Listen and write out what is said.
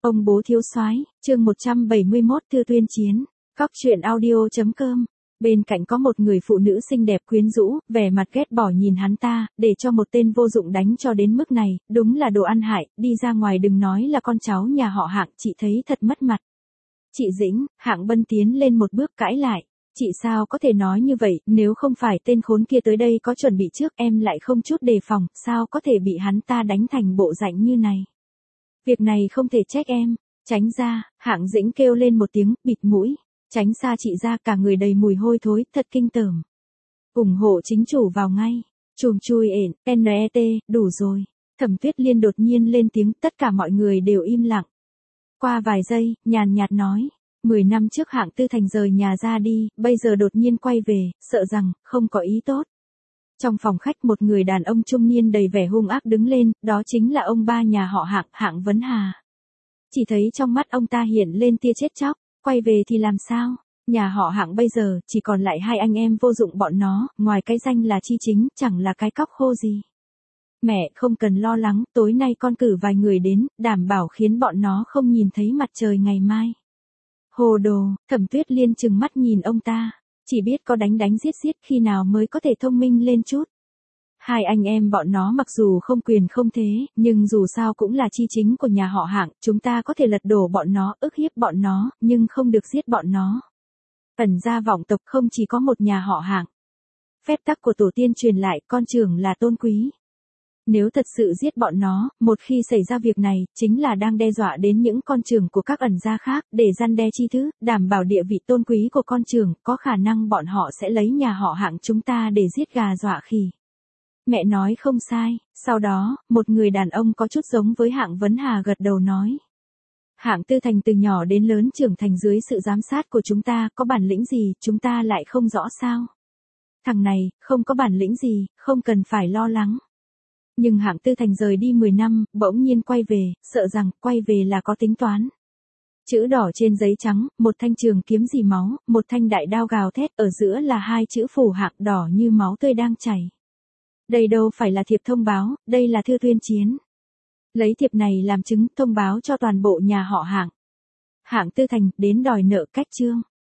Ông bố thiếu soái, chương 171 Thư tuyên chiến. Cóc truyện audio.com. Bên cạnh có một người phụ nữ xinh đẹp quyến rũ, vẻ mặt ghét bỏ nhìn hắn ta, để cho một tên vô dụng đánh cho đến mức này, đúng là đồ ăn hại, đi ra ngoài đừng nói là con cháu nhà họ Hạng, chị thấy thật mất mặt. Chị Dĩnh, Hạng Bân tiến lên một bước cãi lại. Chị sao có thể nói như vậy, nếu không phải tên khốn kia tới đây có chuẩn bị trước em lại không chút đề phòng, sao có thể bị hắn ta đánh thành bộ dạng như này. Việc này không thể trách em, tránh ra, Hạng Dĩnh kêu lên một tiếng, bịt mũi, tránh xa chị ra, cả người đầy mùi hôi thối, thật kinh tởm. Ủng hộ chính chủ vào ngay, chùm chui ện, net, đủ rồi. Thẩm Tuyết Liên đột nhiên lên tiếng, tất cả mọi người đều im lặng. Qua vài giây, nhàn nhạt nói, 10 năm trước Hạng Tư Thành rời nhà ra đi, bây giờ đột nhiên quay về, sợ rằng, không có ý tốt. Trong phòng khách một người đàn ông trung niên đầy vẻ hung ác đứng lên, đó chính là ông ba nhà họ Hạng, Hạng Vấn Hà. Chỉ thấy trong mắt ông ta hiện lên tia chết chóc, quay về thì làm sao? Nhà họ Hạng bây giờ, chỉ còn lại hai anh em vô dụng bọn nó, ngoài cái danh là Chi Chính, chẳng là cái cóc khô gì. Mẹ không cần lo lắng, tối nay con cử vài người đến, đảm bảo khiến bọn nó không nhìn thấy mặt trời ngày mai. Hồ đồ, Thẩm Tuyết Liên trừng mắt nhìn ông ta, chỉ biết có đánh đánh giết giết, khi nào mới có thể thông minh lên chút. Hai anh em bọn nó mặc dù không quyền không thế, nhưng dù sao cũng là Chi Chính của nhà họ Hạng, chúng ta có thể lật đổ bọn nó, ức hiếp bọn nó, nhưng không được giết bọn nó. Ẩn gia vọng tộc không chỉ có một nhà họ Hạng. Phép tắc của tổ tiên truyền lại, con trưởng là tôn quý. Nếu thật sự giết bọn nó, một khi xảy ra việc này, chính là đang đe dọa đến những con trưởng của các ẩn gia khác, để răn đe chi thứ, đảm bảo địa vị tôn quý của con trưởng, có khả năng bọn họ sẽ lấy nhà họ Hạng chúng ta để giết gà dọa khỉ. Mẹ nói không sai, sau đó, một người đàn ông có chút giống với Hạng Vấn Hà gật đầu nói. Hạng Tư Thành từ nhỏ đến lớn trưởng thành dưới sự giám sát của chúng ta, có bản lĩnh gì, chúng ta lại không rõ sao. Thằng này, không có bản lĩnh gì, không cần phải lo lắng. Nhưng Hạng Tư Thành rời đi 10 năm, bỗng nhiên quay về, sợ rằng, quay về là có tính toán. Chữ đỏ trên giấy trắng, một thanh trường kiếm dì máu, một thanh đại đao gào thét, ở giữa là hai chữ phủ Hạng đỏ như máu tươi đang chảy. Đây đâu phải là thiệp thông báo, đây là thư tuyên chiến. Lấy thiệp này làm chứng, thông báo cho toàn bộ nhà họ Hạng. Hạng Tư Thành, đến đòi nợ cách chương.